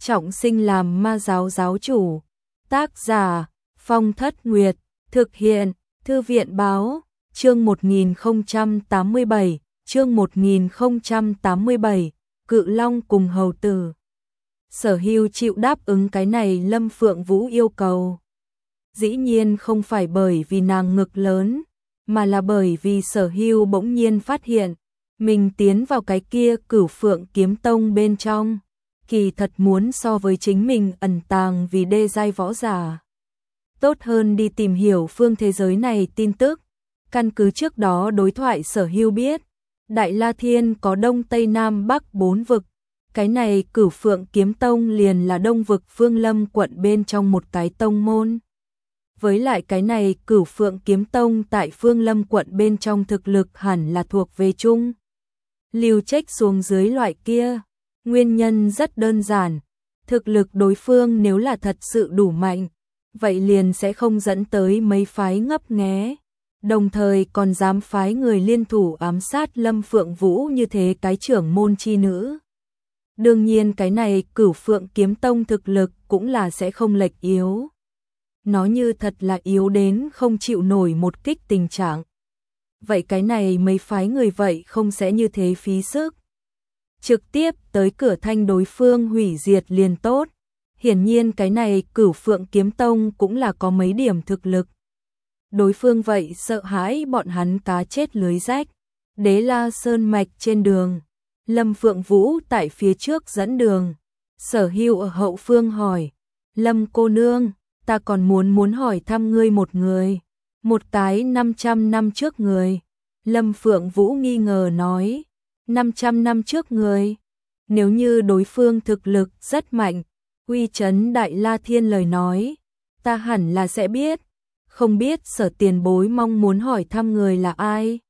trọng sinh làm ma giáo giáo chủ. Tác giả Phong Thất Nguyệt, thực hiện Thư viện báo, chương 1087, chương 1087, Cự Long cùng hầu tử. Sở Hưu chịu đáp ứng cái này Lâm Phượng Vũ yêu cầu. Dĩ nhiên không phải bởi vì nàng ngực lớn, mà là bởi vì Sở Hưu bỗng nhiên phát hiện, mình tiến vào cái kia Cửu Phượng Kiếm Tông bên trong, kỳ thật muốn so với chính mình ẩn tàng vì đê giai võ giả. Tốt hơn đi tìm hiểu phương thế giới này tin tức. Căn cứ trước đó đối thoại Sở Hưu biết, Đại La Thiên có Đông Tây Nam Bắc 4 vực. Cái này Cửu Phượng Kiếm Tông liền là Đông vực Phương Lâm quận bên trong một cái tông môn. Với lại cái này Cửu Phượng Kiếm Tông tại Phương Lâm quận bên trong thực lực hẳn là thuộc về chung lưu trách xuống dưới loại kia. Nguyên nhân rất đơn giản, thực lực đối phương nếu là thật sự đủ mạnh, vậy liền sẽ không dẫn tới mấy phái ngấp nghé, đồng thời còn dám phái người liên thủ ám sát Lâm Phượng Vũ như thế cái trưởng môn chi nữ. Đương nhiên cái này Cửu Phượng Kiếm Tông thực lực cũng là sẽ không lệch yếu. Nó như thật là yếu đến không chịu nổi một kích tình trạng. Vậy cái này mấy phái người vậy không sẽ như thế phí sức. Trực tiếp tới cửa thanh đối phương hủy diệt liền tốt. Hiển nhiên cái này Cửu Phượng Kiếm Tông cũng là có mấy điểm thực lực. Đối phương vậy sợ hãi bọn hắn cá chết lưới rách. Đế La Sơn mạch trên đường, Lâm Phượng Vũ tại phía trước dẫn đường. Sở Hưu ở hậu phương hỏi, Lâm cô nương, ta còn muốn hỏi thăm ngươi một người. Một cái 500 năm trước người. Lâm Phượng Vũ nghi ngờ nói, 500 năm trước người. Nếu như đối phương thực lực rất mạnh, uy chấn Đại La Thiên lời nói, ta hẳn là sẽ biết. Không biết Sở tiền bối mong muốn hỏi thăm người là ai?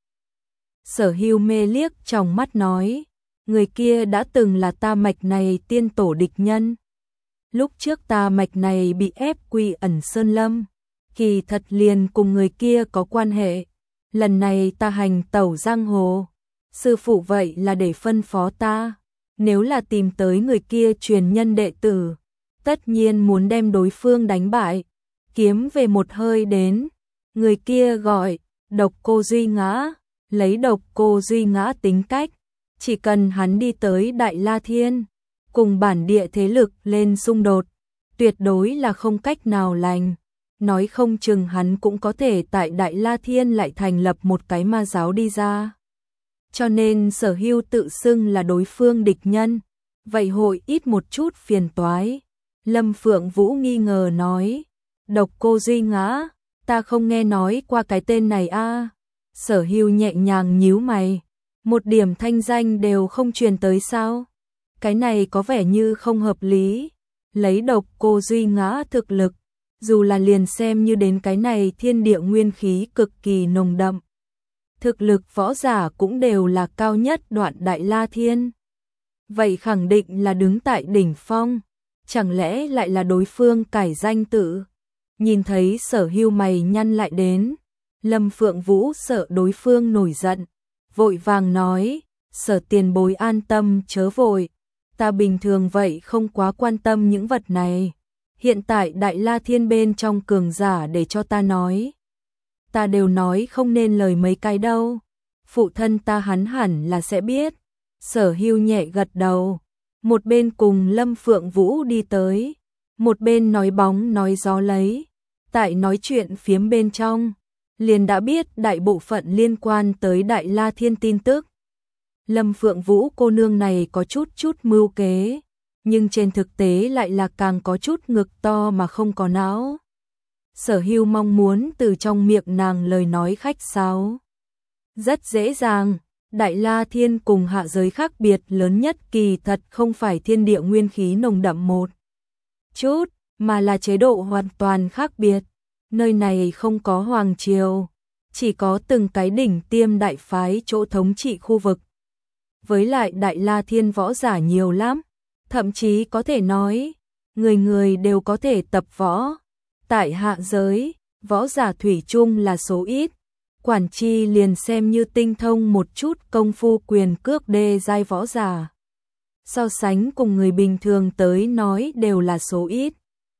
Sở Hưu mê liếc trong mắt nói, người kia đã từng là ta mạch này tiên tổ địch nhân. Lúc trước ta mạch này bị ép quy ẩn Sơn Lâm, kỳ thật liền cùng người kia có quan hệ. Lần này ta hành tẩu giang hồ, sư phụ vậy là để phân phó ta, nếu là tìm tới người kia truyền nhân đệ tử, tất nhiên muốn đem đối phương đánh bại, kiếm về một hơi đến. Người kia gọi Độc Cô Duy Ngã, lấy Độc Cô Duy Ngã tính cách, chỉ cần hắn đi tới Đại La Thiên, cùng bản địa thế lực lên xung đột, tuyệt đối là không cách nào lành. Nói không chừng hắn cũng có thể tại Đại La Thiên lại thành lập một cái ma giáo đi ra. Cho nên Sở Hưu tự xưng là đối phương địch nhân, vậy hội ít một chút phiền toái. Lâm Phượng Vũ nghi ngờ nói, Độc Cô Duy Ngã, ta không nghe nói qua cái tên này a. Sở Hưu nhẹ nhàng nhíu mày, một điểm thanh danh đều không truyền tới sao? Cái này có vẻ như không hợp lý. Lấy Độc Cô Duy Ngã thực lực, dù là liền xem như đến cái này thiên địa nguyên khí cực kỳ nồng đậm, thực lực võ giả cũng đều là cao nhất đoạn Đại La Thiên. Vậy khẳng định là đứng tại đỉnh phong, chẳng lẽ lại là đối phương cải danh tự? Nhìn thấy Sở Hưu mày nhăn lại đến, Lâm Phượng Vũ sợ đối phương nổi giận, vội vàng nói, Sở tiền bối an tâm chớ vội, ta bình thường vậy không quá quan tâm những vật này. Hiện tại Đại La Thiên bên trong cường giả để cho ta nói, ta đều nói không nên lời mấy cái đâu. Phụ thân ta hắn hẳn là sẽ biết. Sở Hưu nhẹ gật đầu, một bên cùng Lâm Phượng Vũ đi tới, một bên nói bóng nói gió lấy. Tại nói chuyện phiếm bên trong, liền đã biết đại bộ phận liên quan tới Đại La Thiên tin tức. Lâm Phượng Vũ cô nương này có chút mưu kế, nhưng trên thực tế lại là càng có chút ngực to mà không có não. Sở Hưu mong muốn từ trong miệng nàng lời nói khách sáo. Rất dễ dàng, Đại La Thiên cùng hạ giới khác biệt lớn nhất kỳ thật không phải thiên địa nguyên khí nồng đậm một chút, mà là chế độ hoàn toàn khác biệt. Nơi này không có hoàng triều, chỉ có từng cái đỉnh tiêm đại phái chỗ thống trị khu vực. Với lại Đại La Thiên võ giả nhiều lắm, thậm chí có thể nói, người người đều có thể tập võ. Tại hạ giới, võ giả thủy chung là số ít, quản chi liền xem như tinh thông một chút công phu quyền cước đê giai võ giả. so sánh cùng người bình thường tới nói đều là số ít.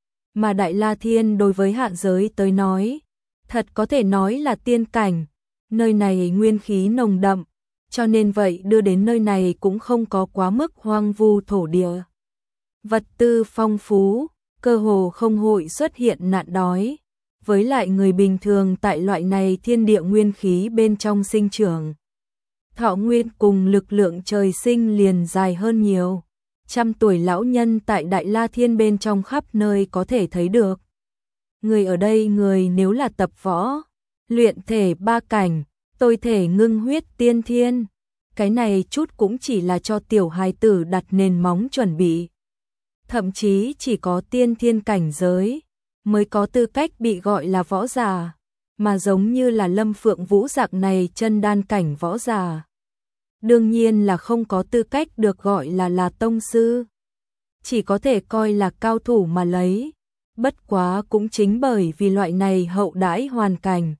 Mà Đại La Thiên đối với hạ giới tới nói, thật có thể nói là tiên cảnh, nơi này nguyên khí nồng đậm, cho nên vậy đưa đến nơi này cũng không có quá mức hoang vu thổ địa. Vật tư phong phú, cơ hồ không hội xuất hiện nạn đói, với lại người bình thường tại loại này thiên địa nguyên khí bên trong sinh trưởng. Thọ nguyên cùng lực lượng trời sinh liền dài hơn nhiều. 100 tuổi lão nhân tại Đại La Thiên bên trong khắp nơi có thể thấy được. Người ở đây người nếu là tập võ, luyện thể 3 cảnh, tôi thể ngưng huyết tiên thiên. Cái này chút cũng chỉ là cho tiểu hài tử đặt nền móng chuẩn bị. Thậm chí chỉ có tiên thiên cảnh giới mới có tư cách bị gọi là võ giả, mà giống như là Lâm Phượng Vũ dạng này chân đan cảnh võ giả, đương nhiên là không có tư cách được gọi là tông sư, chỉ có thể coi là cao thủ mà lấy. Bất quá cũng chính bởi vì loại này hậu đãi hoàn cảnh,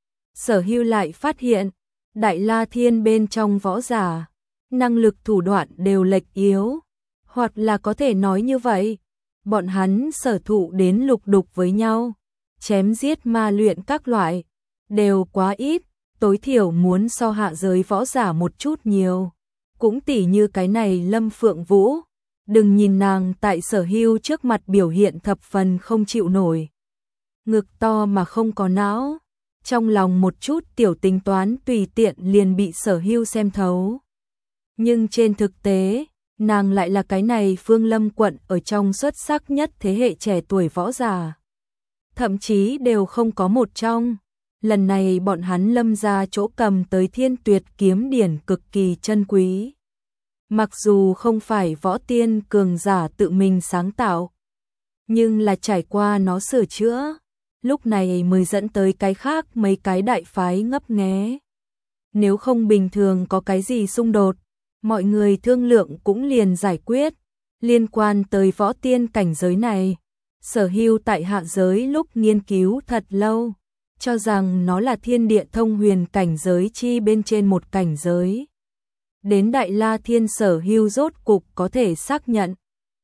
Sở Hưu lại phát hiện, Đại La Thiên bên trong võ giả, năng lực thủ đoạn đều lệch yếu, hoặc là có thể nói như vậy, bọn hắn sở thụ đến lục đục với nhau, chém giết ma luyện các loại, đều quá ít, tối thiểu muốn so hạ giới võ giả một chút nhiều. Cũng tỉ như cái này Lâm Phượng Vũ, đừng nhìn nàng tại Sở Hưu trước mặt biểu hiện thập phần không chịu nổi. Ngực to mà không có não, trong lòng một chút tiểu tính toán tùy tiện liền bị Sở Hưu xem thấu. Nhưng trên thực tế, nàng lại là cái này Phương Lâm quận ở trong xuất sắc nhất thế hệ trẻ tuổi võ giả. Thậm chí đều không có một trong. Lần này bọn hắn Lâm ra chỗ cầm tới Thiên Tuyệt kiếm điển cực kỳ chân quý. Mặc dù không phải võ tiên cường giả tự mình sáng tạo, nhưng là trải qua nó sửa chữa, lúc này mới dẫn tới cái khác mấy cái đại phái ngấp nghé. Nếu không bình thường có cái gì xung đột, mọi người thương lượng cũng liền giải quyết. Liên quan tới võ tiên cảnh giới này, Sở Hưu tại hạ giới lúc nghiên cứu thật lâu, cho rằng nó là thiên địa thông huyền cảnh giới chi bên trên một cảnh giới. Đến Đại La Thiên Sở Hưu rốt cục có thể xác nhận.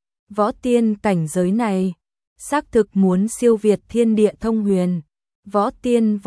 Võ tiên cảnh giới này, xác thực muốn siêu việt thiên địa thông huyền. Võ tiên,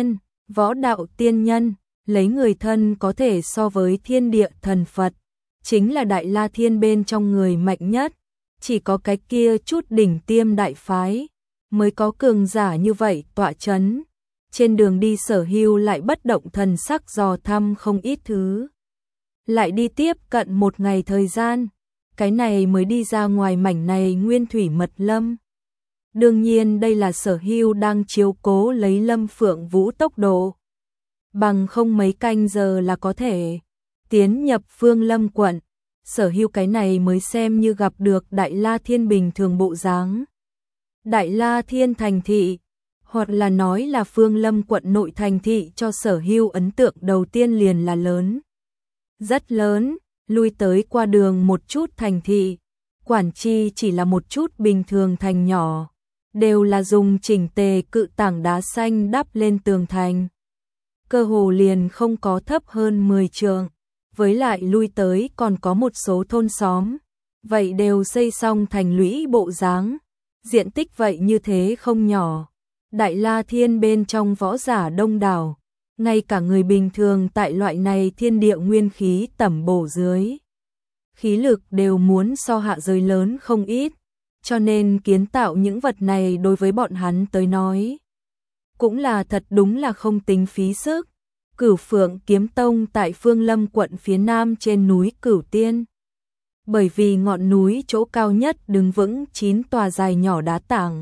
võ đạo tiên nhân, lấy người thân có thể so với thiên địa thần Phật, chính là Đại La Thiên bên trong người mạnh nhất, chỉ có cái kia chút đỉnh tiêm đại phái, mới có cường giả như vậy tọa chấn. Trên đường đi Sở Hưu lại bất động thần sắc dò thăm không ít thứ. Lại đi tiếp cận một ngày thời gian, cái này mới đi ra ngoài mảnh này nguyên thủy mật lâm. Đương nhiên đây là Sở Hưu đang chiếu cố lấy Lâm Phượng Vũ tốc độ. Bằng không mấy canh giờ là có thể tiến nhập Phương Lâm quận, Sở Hưu cái này mới xem như gặp được Đại La Thiên bình thường bộ dáng. Đại La Thiên thành thị, hoặc là nói là Phương Lâm quận nội thành thị cho Sở Hưu ấn tượng đầu tiên liền là lớn. Rất lớn, lui tới qua đường một chút thành thị, quản chi chỉ là một chút bình thường thành nhỏ, đều là dùng chỉnh tề cự tảng đá xanh đắp lên tường thành. Cơ hồ liền không có thấp hơn 10 trượng, với lại lui tới còn có một số thôn xóm, vậy đều xây xong thành lũy bộ dáng, diện tích vậy như thế không nhỏ. Đại La Thiên bên trong võ giả đông đảo, ngay cả người bình thường tại loại này thiên địa nguyên khí tẩm bổ dưới, khí lực đều muốn so hạ giới lớn không ít, cho nên kiến tạo những vật này đối với bọn hắn tới nói, cũng là thật đúng là không tính phí sức. Cửu Phượng Kiếm Tông tại Phương Lâm quận phía nam trên núi Cửu Tiên. Bởi vì ngọn núi chỗ cao nhất đứng vững 9 tòa dài nhỏ đá tảng,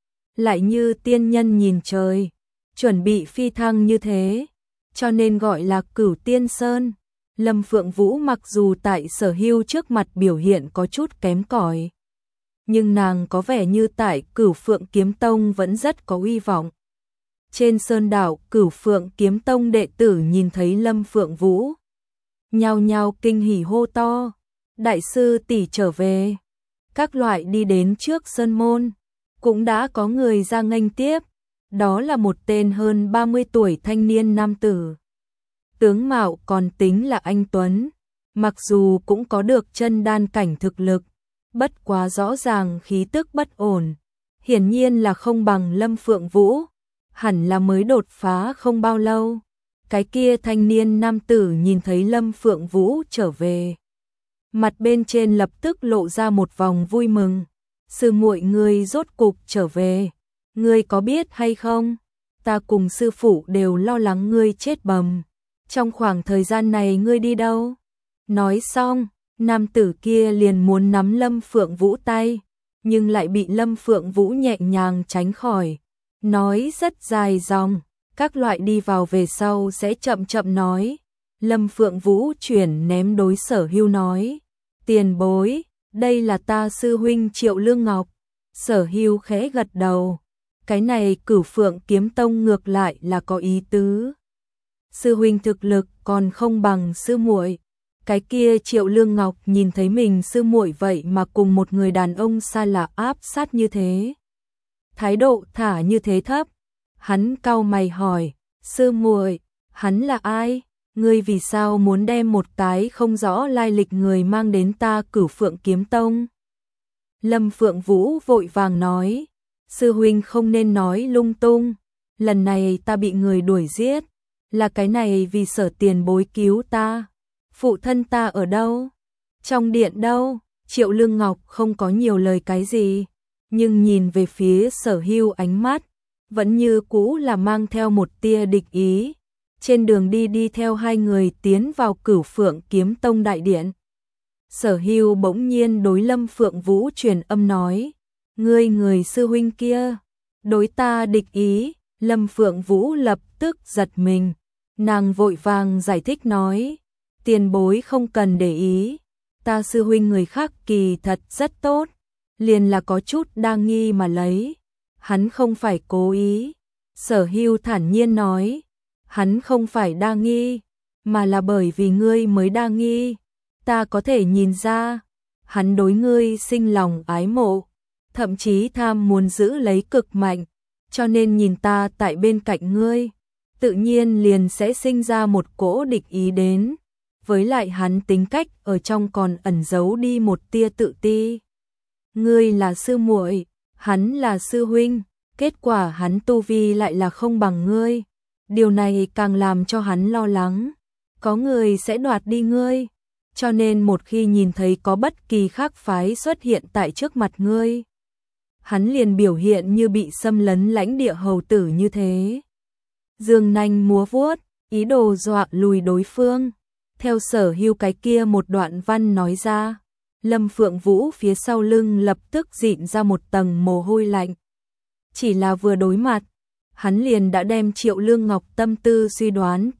lại như tiên nhân nhìn trời, chuẩn bị phi thăng như thế, cho nên gọi là Cửu Tiên Sơn. Lâm Phượng Vũ mặc dù tại Sở Hưu trước mặt biểu hiện có chút kém cỏi, nhưng nàng có vẻ như tại Cửu Phượng Kiếm Tông vẫn rất có uy vọng. Trên sơn đảo Cửu Phượng Kiếm Tông đệ tử nhìn thấy Lâm Phượng Vũ, nhao nhao kinh hỉ hô to, đại sư tỷ trở về. Các loại đi đến trước sơn môn, cũng đã có người ra nghênh tiếp, đó là một tên hơn 30 tuổi thanh niên nam tử. Tướng mạo còn tính là anh tuấn, mặc dù cũng có được chân đan cảnh thực lực, bất quá rõ ràng khí tức bất ổn, hiển nhiên là không bằng Lâm Phượng Vũ, hẳn là mới đột phá không bao lâu. Cái kia thanh niên nam tử nhìn thấy Lâm Phượng Vũ trở về, mặt bên trên lập tức lộ ra một vòng vui mừng. Sư muội ngươi rốt cục trở về, ngươi có biết hay không? Ta cùng sư phụ đều lo lắng ngươi chết bầm. Trong khoảng thời gian này ngươi đi đâu? Nói xong, nam tử kia liền muốn nắm Lâm Phượng Vũ tay, nhưng lại bị Lâm Phượng Vũ nhẹ nhàng tránh khỏi. Nói rất dài dòng, các loại đi vào về sau sẽ chậm chậm nói. Lâm Phượng Vũ chuyển ném đối Sở Hưu nói, tiền bối, đây là ta sư huynh Triệu Lương Ngọc. Sở Hưu khẽ gật đầu, cái này Cửu Phượng Kiếm Tông ngược lại là có ý tứ. Sư huynh thực lực còn không bằng sư muội. Cái kia Triệu Lương Ngọc nhìn thấy mình sư muội vậy mà cùng một người đàn ông xa lạ áp sát như thế, thái độ thả như thế thấp. Hắn cau mày hỏi, sư muội, hắn là ai? Ngươi vì sao muốn đem một cái không rõ lai lịch người mang đến ta Cửu Phượng Kiếm Tông? Lâm Phượng Vũ vội vàng nói, sư huynh không nên nói lung tung, lần này ta bị người đuổi giết, là cái này vì Sở tiền bối cứu ta. Phụ thân ta ở đâu? Trong điện đâu? Triệu Lương Ngọc không có nhiều lời cái gì, nhưng nhìn về phía Sở Hưu ánh mắt vẫn như cũ là mang theo một tia địch ý. Trên đường đi theo hai người tiến vào Cửu Phượng Kiếm Tông đại điện. Sở Hưu bỗng nhiên đối Lâm Phượng Vũ truyền âm nói, ngươi người sư huynh kia đối ta địch ý. Lâm Phượng Vũ lập tức giật mình, nàng vội vàng giải thích nói, tiền bối không cần để ý, ta sư huynh người khác kỳ thật rất tốt, liền là có chút đa nghi mà lấy, hắn không phải cố ý. Sở Hưu thản nhiên nói, hắn không phải đa nghi, mà là bởi vì ngươi mới đa nghi. Ta có thể nhìn ra, hắn đối ngươi sinh lòng ái mộ, thậm chí tham muốn giữ lấy cực mạnh, cho nên nhìn ta tại bên cạnh ngươi, tự nhiên liền sẽ sinh ra một cỗ địch ý đến. Với lại hắn tính cách ở trong còn ẩn giấu đi một tia tự ti. Ngươi là sư muội, hắn là sư huynh, kết quả hắn tu vi lại là không bằng ngươi. Điều này càng làm cho hắn lo lắng, có người sẽ đoạt đi ngươi. Cho nên một khi nhìn thấy có bất kỳ khác phái xuất hiện tại trước mặt ngươi, hắn liền biểu hiện như bị xâm lấn lãnh địa hầu tử như thế. Dương nanh múa vuốt, ý đồ dọa lùi đối phương. Theo Sở Hưu cái kia một đoạn văn nói ra, Lâm Phượng Vũ phía sau lưng lập tức dịn ra một tầng mồ hôi lạnh. Chỉ là vừa đối mặt, hắn liền đã đem Triệu Lương Ngọc tâm tư suy đoán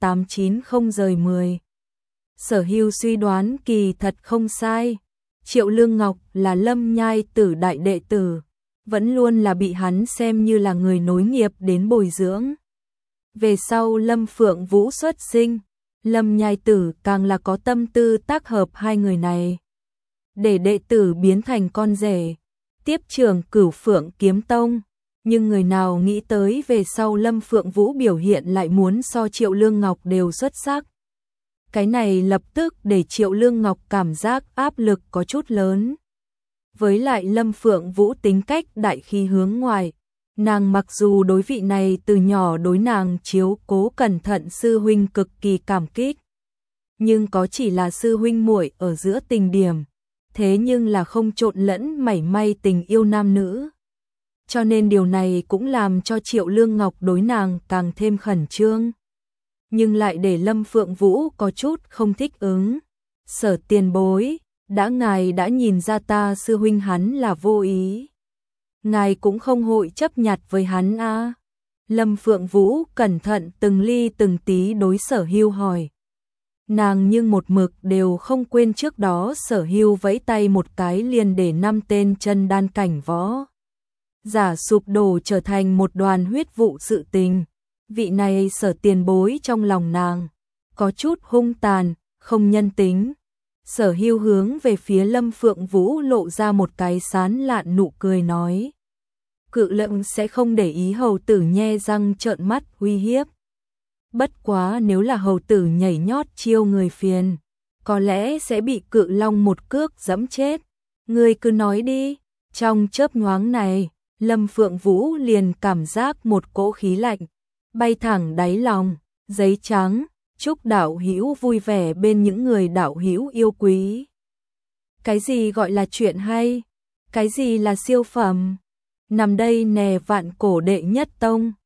890/10. Sở Hưu suy đoán kỳ thật không sai, Triệu Lương Ngọc là Lâm Nhai Tử đại đệ tử, vẫn luôn là bị hắn xem như là người nối nghiệp đến bồi dưỡng. Về sau Lâm Phượng Vũ xuất sinh, Lâm Nhai Tử càng là có tâm tư tác hợp hai người này, để đệ tử biến thành con rể, tiếp trưởng Cửu Phượng Kiếm Tông. Nhưng người nào nghĩ tới về sau Lâm Phượng Vũ biểu hiện lại muốn so Triệu Lương Ngọc đều xuất sắc. Cái này lập tức để Triệu Lương Ngọc cảm giác áp lực có chút lớn. Với lại Lâm Phượng Vũ tính cách đại khí hướng ngoài, nàng mặc dù đối vị này từ nhỏ đối nàng chiếu cố cẩn thận sư huynh cực kỳ cảm kích, nhưng có chỉ là sư huynh muội ở giữa tình điểm, thế nhưng là không trộn lẫn mảy may tình yêu nam nữ. Cho nên điều này cũng làm cho Triệu Lương Ngọc đối nàng càng thêm khẩn trương, nhưng lại để Lâm Phượng Vũ có chút không thích ứng. Sở tiền bối, ngài đã nhìn ra ta sư huynh hắn là vô ý, ngài cũng không hội chấp nhặt với hắn à? Lâm Phượng Vũ cẩn thận từng ly từng tí đối Sở Hưu hỏi. Nàng nhưng một mực đều không quên trước đó Sở Hưu vẫy tay một cái liền để 5 tên chân đan cảnh võ giả sụp đổ trở thành một đoàn huyết vụ sự tình. Vị này Sở tiền bối trong lòng nàng có chút hung tàn, không nhân tính. Sở Hưu hướng về phía Lâm Phượng Vũ lộ ra một cái sán lạn nụ cười nói, cự lượng sẽ không để ý hầu tử nhe răng trợn mắt uy hiếp. Bất quá nếu là hầu tử nhảy nhót chiêu người phiền, có lẽ sẽ bị cự long một cước giẫm chết. Ngươi cứ nói đi. Trong chớp nhoáng này, Lâm Phượng Vũ liền cảm giác một cỗ khí lạnh bay thẳng đáy lòng. Giấy trắng, chúc đạo hữu vui vẻ bên những người đạo hữu yêu quý. Cái gì gọi là chuyện hay? Cái gì là siêu phẩm? Nằm đây nè vạn cổ đệ nhất tông.